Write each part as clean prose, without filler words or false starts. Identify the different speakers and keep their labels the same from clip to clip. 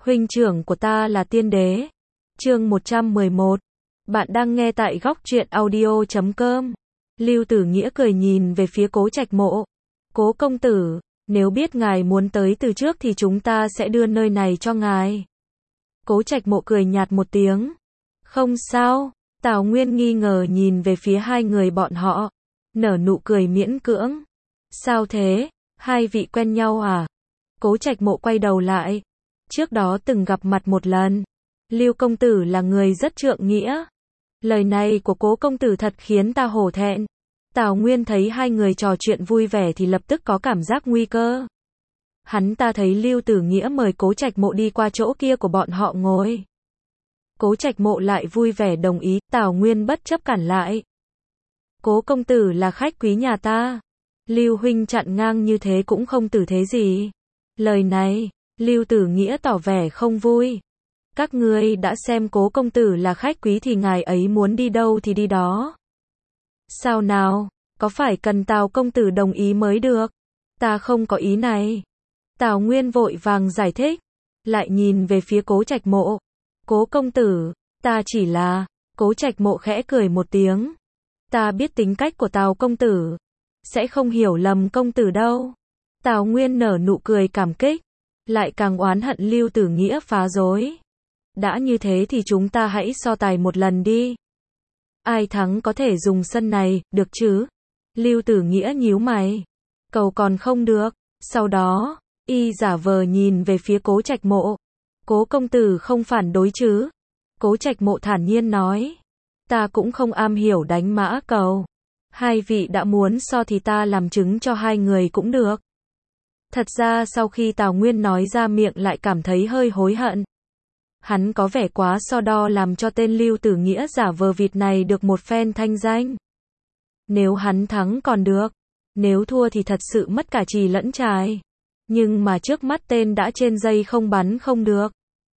Speaker 1: Huynh trưởng của ta là tiên đế. Chương 111. Bạn đang nghe tại góc truyện audio.com. Lưu Tử Nghĩa cười nhìn về phía Cố Trạch Mộ. Cố công tử, nếu biết ngài muốn tới từ trước thì chúng ta sẽ đưa nơi này cho ngài. Cố Trạch Mộ cười nhạt một tiếng. Không sao. Tào Nguyên nghi ngờ nhìn về phía hai người bọn họ. Nở nụ cười miễn cưỡng. Sao thế? Hai vị quen nhau à? Cố Trạch Mộ quay đầu lại. Trước đó từng gặp mặt một lần. Lưu công tử là người rất trượng nghĩa. Lời này của Cố công tử thật khiến ta hổ thẹn. Tào Nguyên thấy hai người trò chuyện vui vẻ thì lập tức có cảm giác nguy cơ. Hắn ta thấy Lưu Tử Nghĩa mời Cố Trạch Mộ đi qua chỗ kia của bọn họ ngồi. Cố Trạch Mộ lại vui vẻ đồng ý, Tào Nguyên bất chấp cản lại. Cố công tử là khách quý nhà ta. Lưu huynh chặn ngang như thế cũng không tử thế gì. Lời này, Lưu Tử Nghĩa tỏ vẻ không vui. Các ngươi đã xem Cố công tử là khách quý thì ngài ấy muốn đi đâu thì đi đó. Sao nào, có phải cần Tào công tử đồng ý mới được? Ta không có ý này. Tào Nguyên vội vàng giải thích, lại nhìn về phía Cố Trạch Mộ. Cố công tử, ta chỉ là... Cố Trạch Mộ khẽ cười một tiếng. Ta biết tính cách của Tào công tử, sẽ không hiểu lầm công tử đâu. Tào Nguyên nở nụ cười cảm kích, lại càng oán hận Lưu Tử Nghĩa phá rối. Đã như thế thì chúng ta hãy so tài một lần đi. Ai thắng có thể dùng sân này, được chứ? Lưu Tử Nghĩa nhíu mày. Cầu còn không được. Sau đó, y giả vờ nhìn về phía Cố Trạch Mộ. Cố công tử không phản đối chứ? Cố Trạch Mộ thản nhiên nói. Ta cũng không am hiểu đánh mã cầu. Hai vị đã muốn so thì ta làm chứng cho hai người cũng được. Thật ra sau khi Tào Nguyên nói ra miệng lại cảm thấy hơi hối hận. Hắn có vẻ quá so đo làm cho tên Lưu Tử Nghĩa giả vờ vịt này được một phen thanh danh. Nếu hắn thắng còn được, nếu thua thì thật sự mất cả chì lẫn chài. Nhưng mà trước mắt tên đã trên dây không bắn không được.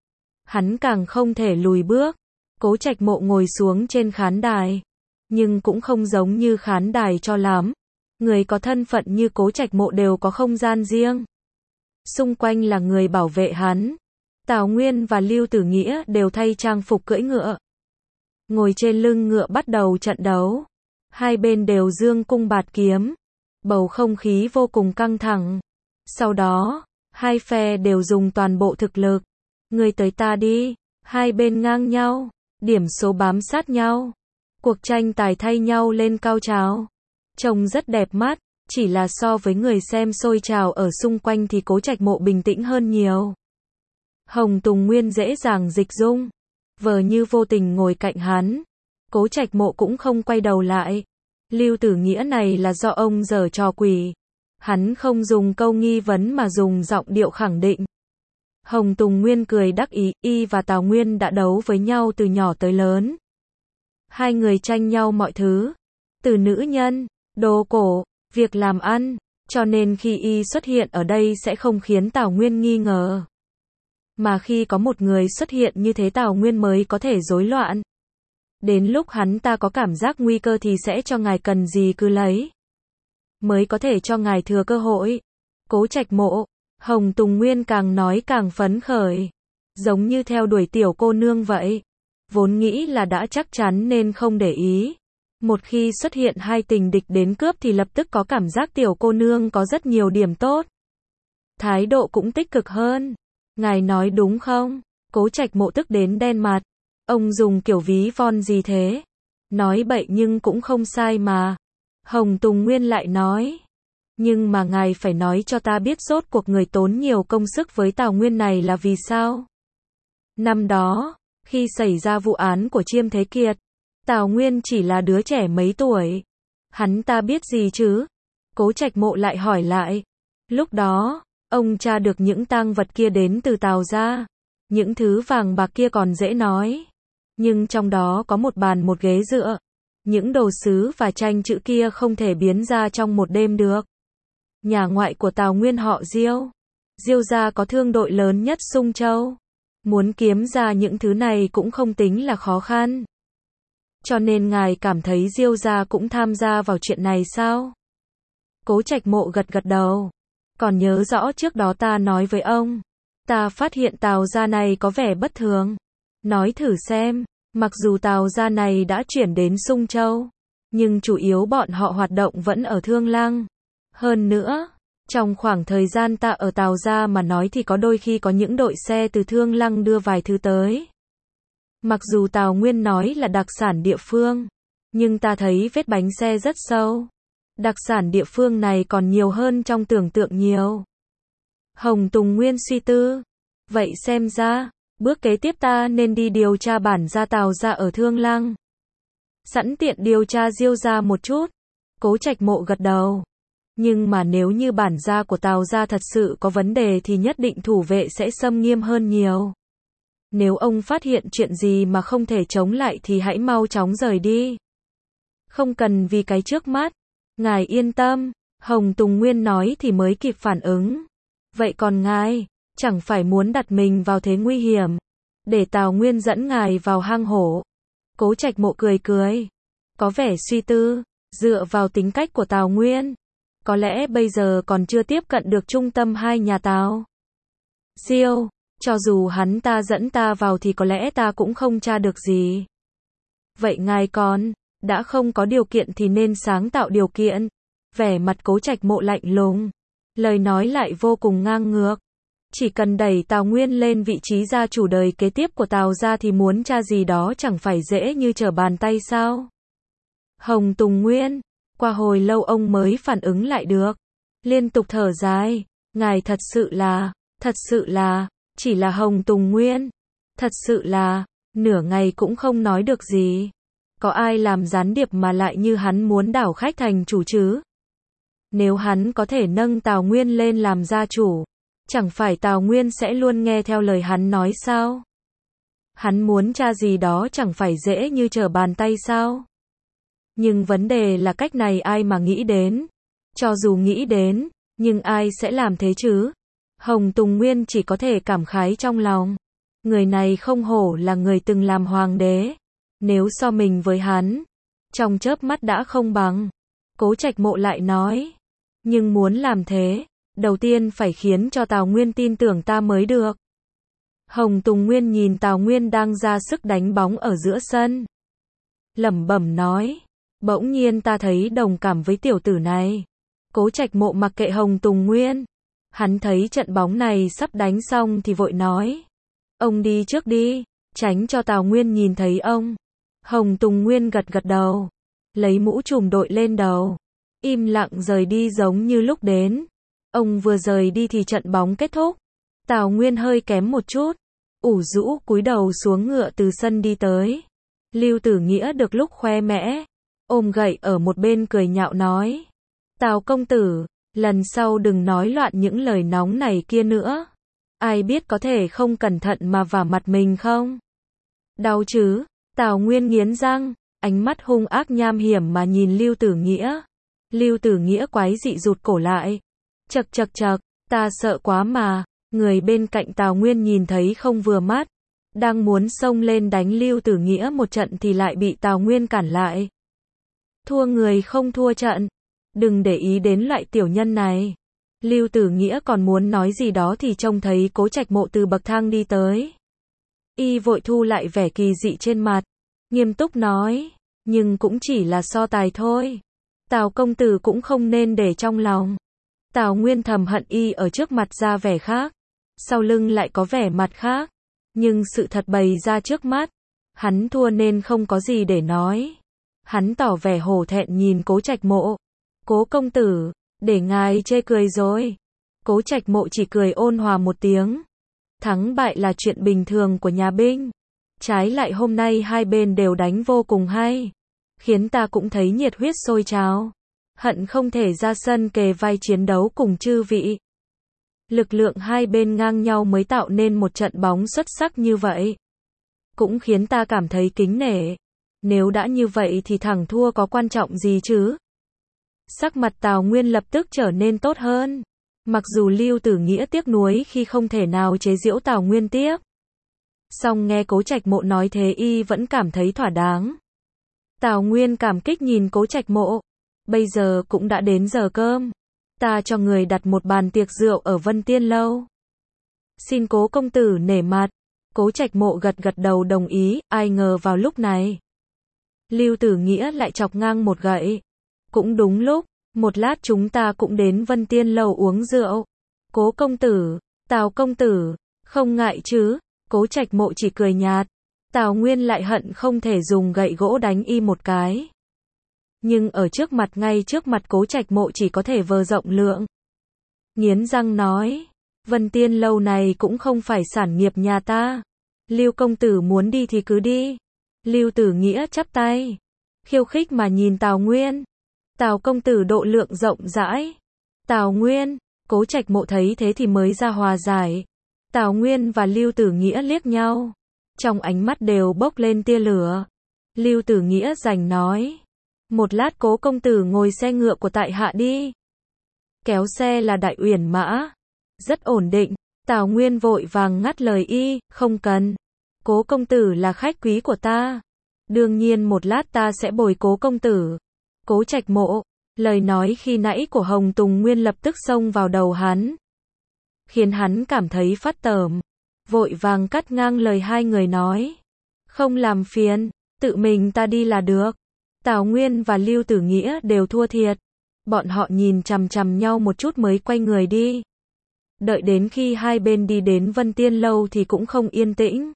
Speaker 1: Hắn càng không thể lùi bước. Cố Trạch Mộ ngồi xuống trên khán đài. Nhưng cũng không giống như khán đài cho lắm. Người có thân phận như Cố Trạch Mộ đều có không gian riêng. Xung quanh là người bảo vệ hắn. Tào Nguyên và Lưu Tử Nghĩa đều thay trang phục cưỡi ngựa. Ngồi trên lưng ngựa bắt đầu trận đấu. Hai bên đều giương cung bạt kiếm. Bầu không khí vô cùng căng thẳng. Sau đó, hai phe đều dùng toàn bộ thực lực. Người tới ta đi. Hai bên ngang nhau. Điểm số bám sát nhau. Cuộc tranh tài thay nhau lên cao trào. Trông rất đẹp mắt. Chỉ là so với người xem sôi trào ở xung quanh thì Cố Trạch Mộ bình tĩnh hơn nhiều. Hồng Tùng Nguyên dễ dàng dịch dung. Vờ như vô tình ngồi cạnh hắn. Cố Trạch Mộ cũng không quay đầu lại. Lưu Tử Nghĩa này là do ông giở trò quỷ. Hắn không dùng câu nghi vấn mà dùng giọng điệu khẳng định. Hồng Tùng Nguyên cười đắc ý, y và Tào Nguyên đã đấu với nhau từ nhỏ tới lớn. Hai người tranh nhau mọi thứ. Từ nữ nhân, đồ cổ, việc làm ăn. Cho nên khi y xuất hiện ở đây sẽ không khiến Tào Nguyên nghi ngờ. Mà khi có một người xuất hiện như thế Tào Nguyên mới có thể rối loạn. Đến lúc hắn ta có cảm giác nguy cơ thì sẽ cho ngài cần gì cứ lấy. Mới có thể cho ngài thừa cơ hội. Cố Trạch Mộ, Hồng Tùng Nguyên càng nói càng phấn khởi. Giống như theo đuổi tiểu cô nương vậy. Vốn nghĩ là đã chắc chắn nên không để ý. Một khi xuất hiện hai tình địch đến cướp thì lập tức có cảm giác tiểu cô nương có rất nhiều điểm tốt. Thái độ cũng tích cực hơn. Ngài nói đúng không? Cố Trạch Mộ tức đến đen mặt. Ông dùng kiểu ví von gì thế? Nói bậy nhưng cũng không sai mà. Hồng Tùng Nguyên lại nói. Nhưng mà ngài phải nói cho ta biết rốt cuộc người tốn nhiều công sức với Tào Nguyên này là vì sao? Năm đó, khi xảy ra vụ án của Chiêm Thế Kiệt, Tào Nguyên chỉ là đứa trẻ mấy tuổi. Hắn ta biết gì chứ? Cố Trạch Mộ lại hỏi lại. Lúc đó, ông tra được những tang vật kia đến từ Tào gia. Những thứ vàng bạc kia còn dễ nói. Nhưng trong đó có một bàn một ghế dựa. Những đồ sứ và tranh chữ kia không thể biến ra trong một đêm được. Nhà ngoại của Tào Nguyên họ Diêu. Diêu gia có thương đội lớn nhất Sung Châu. Muốn kiếm ra những thứ này cũng không tính là khó khăn. Cho nên ngài cảm thấy Diêu gia cũng tham gia vào chuyện này sao? Cố Trạch Mộ gật gật đầu. Còn nhớ rõ trước đó ta nói với ông. Ta phát hiện Tào gia này có vẻ bất thường. Nói thử xem, mặc dù Tào gia này đã chuyển đến Sung Châu, nhưng chủ yếu bọn họ hoạt động vẫn ở Thương Lăng. Hơn nữa, trong khoảng thời gian ta ở Tào gia mà nói thì có đôi khi có những đội xe từ Thương Lăng đưa vài thứ tới. Mặc dù Tào Nguyên nói là đặc sản địa phương, nhưng ta thấy vết bánh xe rất sâu. Đặc sản địa phương này còn nhiều hơn trong tưởng tượng nhiều. Hồng Tùng Nguyên suy tư. Vậy xem ra, bước kế tiếp ta nên đi điều tra bản gia Tào gia ở Thương Lăng. Sẵn tiện điều tra Diêu gia một chút. Cố Trạch Mộ gật đầu. Nhưng mà nếu như bản gia của Tào gia thật sự có vấn đề thì nhất định thủ vệ sẽ xâm nghiêm hơn nhiều. Nếu ông phát hiện chuyện gì mà không thể chống lại thì hãy mau chóng rời đi. Không cần vì cái trước mắt. Ngài yên tâm, Hồng Tùng Nguyên nói thì mới kịp phản ứng. Vậy còn ngài, chẳng phải muốn đặt mình vào thế nguy hiểm, để Tào Nguyên dẫn ngài vào hang hổ. Cố Trạch Mộ cười cười, có vẻ suy tư, dựa vào tính cách của Tào Nguyên, có lẽ bây giờ còn chưa tiếp cận được trung tâm hai nhà Tào. Diêu, cho dù hắn ta dẫn ta vào thì có lẽ ta cũng không tra được gì. Vậy ngài còn, đã không có điều kiện thì nên sáng tạo điều kiện. Vẻ mặt Cố Trạch Mộ lạnh lùng, lời nói lại vô cùng ngang ngược. Chỉ cần đẩy Tào Nguyên lên vị trí gia chủ đời kế tiếp của Tào gia thì muốn tra gì đó chẳng phải dễ như trở bàn tay sao? Hồng Tùng Nguyên, qua hồi lâu ông mới phản ứng lại được, liên tục thở dài, ngài thật sự là, chỉ là Hồng Tùng Nguyên, thật sự là, nửa ngày cũng không nói được gì. Có ai làm gián điệp mà lại như hắn muốn đảo khách thành chủ chứ? Nếu hắn có thể nâng Tào Nguyên lên làm gia chủ, chẳng phải Tào Nguyên sẽ luôn nghe theo lời hắn nói sao? Hắn muốn tra gì đó chẳng phải dễ như trở bàn tay sao? Nhưng vấn đề là cách này ai mà nghĩ đến? Cho dù nghĩ đến, nhưng ai sẽ làm thế chứ? Hồng Tùng Nguyên chỉ có thể cảm khái trong lòng. Người này không hổ là người từng làm hoàng đế. Nếu so mình với hắn, trong chớp mắt đã không bằng. Cố Trạch Mộ lại nói, nhưng muốn làm thế, đầu tiên phải khiến cho Tào Nguyên tin tưởng ta mới được. Hồng Tùng Nguyên nhìn Tào Nguyên đang ra sức đánh bóng ở giữa sân, lẩm bẩm nói, bỗng nhiên ta thấy đồng cảm với tiểu tử này. Cố Trạch Mộ mặc kệ Hồng Tùng Nguyên, hắn thấy trận bóng này sắp đánh xong thì vội nói, ông đi trước đi, tránh cho Tào Nguyên nhìn thấy ông. Hồng Tùng Nguyên gật gật đầu, lấy mũ trùm đội lên đầu, im lặng rời đi giống như lúc đến. Ông vừa rời đi thì trận bóng kết thúc. Tào Nguyên hơi kém một chút, ủ rũ cúi đầu xuống ngựa từ sân đi tới. Lưu Tử Nghĩa được lúc khoe mẽ, ôm gậy ở một bên cười nhạo nói, Tào công tử, lần sau đừng nói loạn những lời nóng này kia nữa. Ai biết có thể không cẩn thận mà vả mặt mình không? Đau chứ? Tào Nguyên nghiến răng, ánh mắt hung ác nham hiểm mà nhìn Lưu Tử Nghĩa. Lưu Tử Nghĩa quái dị rụt cổ lại. Chậc chậc chậc, ta sợ quá mà. Người bên cạnh Tào Nguyên nhìn thấy không vừa mắt, đang muốn xông lên đánh Lưu Tử Nghĩa một trận thì lại bị Tào Nguyên cản lại. Thua người không thua trận, đừng để ý đến loại tiểu nhân này. Lưu Tử Nghĩa còn muốn nói gì đó thì trông thấy Cố Trạch Mộ từ bậc thang đi tới. Y vội thu lại vẻ kỳ dị trên mặt, nghiêm túc nói, nhưng cũng chỉ là so tài thôi. Tào công tử cũng không nên để trong lòng. Tào Nguyên thầm hận Y ở trước mặt ra vẻ khác, sau lưng lại có vẻ mặt khác. Nhưng sự thật bày ra trước mắt, hắn thua nên không có gì để nói. Hắn tỏ vẻ hổ thẹn nhìn Cố Trạch Mộ. Cố công tử, để ngài chê cười rồi. Cố Trạch Mộ chỉ cười ôn hòa một tiếng. Thắng bại là chuyện bình thường của nhà binh. Trái lại hôm nay hai bên đều đánh vô cùng hay, khiến ta cũng thấy nhiệt huyết sôi trào. Hận không thể ra sân kề vai chiến đấu cùng chư vị. Lực lượng hai bên ngang nhau mới tạo nên một trận bóng xuất sắc như vậy. Cũng khiến ta cảm thấy kính nể. Nếu đã như vậy thì thắng thua có quan trọng gì chứ? Sắc mặt Tào Nguyên lập tức trở nên tốt hơn. Mặc dù Lưu Tử Nghĩa tiếc nuối khi không thể nào chế giễu Tào Nguyên tiếp, song nghe Cố Trạch Mộ nói thế Y vẫn cảm thấy thỏa đáng. Tào Nguyên cảm kích nhìn Cố Trạch Mộ. Bây giờ cũng đã đến giờ cơm. Ta cho người đặt một bàn tiệc rượu ở Vân Tiên Lâu. Xin Cố công tử nể mặt. Cố Trạch Mộ gật gật đầu đồng ý, ai ngờ vào lúc này. Lưu Tử Nghĩa lại chọc ngang một gậy. Cũng đúng lúc, một lát chúng ta cũng đến Vân Tiên Lầu uống rượu. Cố công tử, Tào công tử, không ngại chứ? Cố Trạch Mộ chỉ cười nhạt. Tào Nguyên lại hận không thể dùng gậy gỗ đánh y một cái. Nhưng ở trước mặt, ngay trước mặt Cố Trạch Mộ chỉ có thể vờ rộng lượng. Nghiến răng nói, Vân Tiên Lâu này cũng không phải sản nghiệp nhà ta. Lưu công tử muốn đi thì cứ đi. Lưu Tử Nghĩa chắp tay, khiêu khích mà nhìn Tào Nguyên. Tào công tử độ lượng rộng rãi. Tào Nguyên, Cố Trạch Mộ thấy thế thì mới ra hòa giải. Tào Nguyên và Lưu Tử Nghĩa liếc nhau, trong ánh mắt đều bốc lên tia lửa. Lưu Tử Nghĩa rành nói, một lát Cố công tử ngồi xe ngựa của tại hạ đi. Kéo xe là Đại Uyển Mã, rất ổn định. Tào Nguyên vội vàng ngắt lời y, không cần. Cố công tử là khách quý của ta. Đương nhiên một lát ta sẽ bồi Cố công tử. Cố Trạch Mộ, lời nói khi nãy của Hồng Tùng Nguyên lập tức xông vào đầu hắn, khiến hắn cảm thấy phát tởm. Vội vàng cắt ngang lời hai người nói, không làm phiền, tự mình ta đi là được. Tào Nguyên và Lưu Tử Nghĩa đều thua thiệt. Bọn họ nhìn chằm chằm nhau một chút mới quay người đi. Đợi đến khi hai bên đi đến Vân Tiên Lâu thì cũng không yên tĩnh.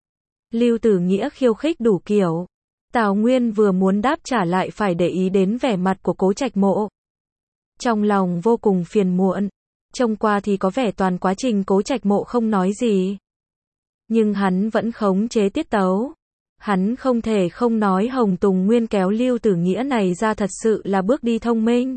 Speaker 1: Lưu Tử Nghĩa khiêu khích đủ kiểu. Tào Nguyên vừa muốn đáp trả lại phải để ý đến vẻ mặt của Cố Trạch Mộ. Trong lòng vô cùng phiền muộn. Trông qua thì có vẻ toàn quá trình Cố Trạch Mộ không nói gì. Nhưng hắn vẫn khống chế tiết tấu. Hắn không thể không nói Hồng Tùng Nguyên kéo Lưu Tử Nghĩa này ra thật sự là bước đi thông minh.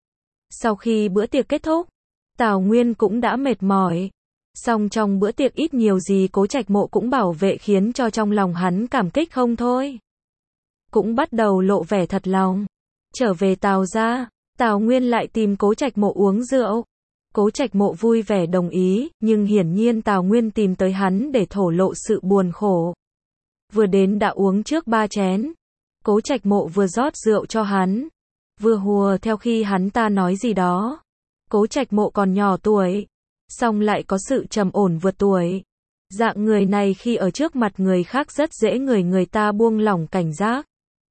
Speaker 1: Sau khi bữa tiệc kết thúc, Tào Nguyên cũng đã mệt mỏi. Song trong bữa tiệc ít nhiều gì Cố Trạch Mộ cũng bảo vệ khiến cho trong lòng hắn cảm kích không thôi. Cũng bắt đầu lộ vẻ thật lòng. Trở về Tào gia, Tào Nguyên lại tìm Cố Trạch Mộ uống rượu. Cố Trạch Mộ vui vẻ đồng ý, nhưng hiển nhiên Tào Nguyên tìm tới hắn để thổ lộ sự buồn khổ. Vừa đến đã uống trước 3 chén. Cố Trạch Mộ vừa rót rượu cho hắn, vừa hùa theo khi hắn ta nói gì đó. Cố Trạch Mộ còn nhỏ tuổi, song lại có sự trầm ổn vượt tuổi. Dạng người này khi ở trước mặt người khác rất dễ người ta buông lỏng cảnh giác.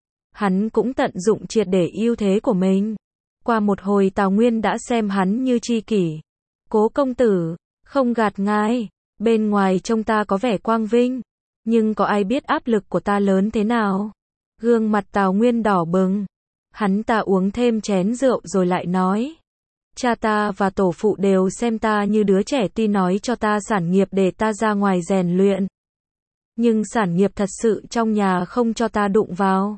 Speaker 1: Hắn cũng tận dụng triệt để ưu thế của mình. Qua một hồi Tào Nguyên đã xem hắn như tri kỷ. Cố công tử, không gạt ngài, bên ngoài trông ta có vẻ quang vinh, nhưng có ai biết áp lực của ta lớn thế nào. Gương mặt Tào Nguyên đỏ bừng. Hắn ta uống thêm chén rượu rồi lại nói, cha ta và tổ phụ đều xem ta như đứa trẻ, tuy nói cho ta sản nghiệp để ta ra ngoài rèn luyện, nhưng sản nghiệp thật sự trong nhà không cho ta đụng vào.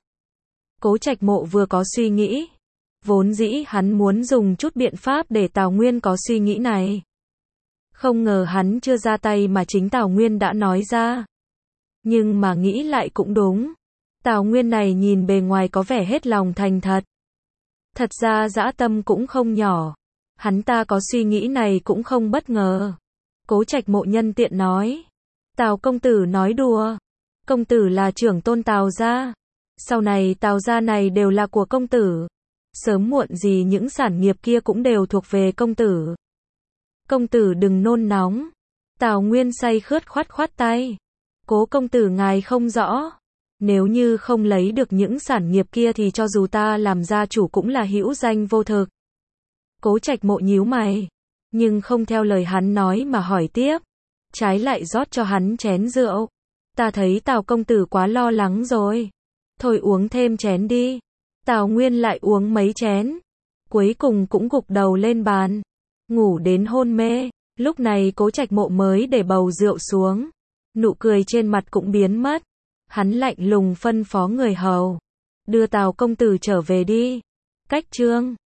Speaker 1: Cố Trạch Mộ vừa có suy nghĩ. Vốn dĩ hắn muốn dùng chút biện pháp để Tào Nguyên có suy nghĩ này. Không ngờ hắn chưa ra tay mà chính Tào Nguyên đã nói ra. Nhưng mà nghĩ lại cũng đúng. Tào Nguyên này nhìn bề ngoài có vẻ hết lòng thành thật. Thật ra dã tâm cũng không nhỏ. Hắn ta có suy nghĩ này cũng không bất ngờ. Cố Trạch Mộ nhân tiện nói, Tào công tử nói đùa. Công tử là trưởng tôn Tào gia. Sau này Tào gia này đều là của công tử. Sớm muộn gì những sản nghiệp kia cũng đều thuộc về công tử. Công tử đừng nôn nóng. Tào Nguyên say khướt khoát khoát tay. Cố công tử ngài không rõ. Nếu như không lấy được những sản nghiệp kia thì cho dù ta làm gia chủ cũng là hữu danh vô thực. Cố Trạch Mộ nhíu mày, nhưng không theo lời hắn nói mà hỏi tiếp. Trái lại rót cho hắn chén rượu. Ta thấy Tào công tử quá lo lắng rồi. Thôi uống thêm chén đi. Tào Nguyên lại uống mấy chén. Cuối cùng cũng gục đầu lên bàn. Ngủ đến hôn mê. Lúc này Cố Trạch Mộ mới để bầu rượu xuống. Nụ cười trên mặt cũng biến mất. Hắn lạnh lùng phân phó người hầu, đưa Tào công tử trở về đi. Cách chương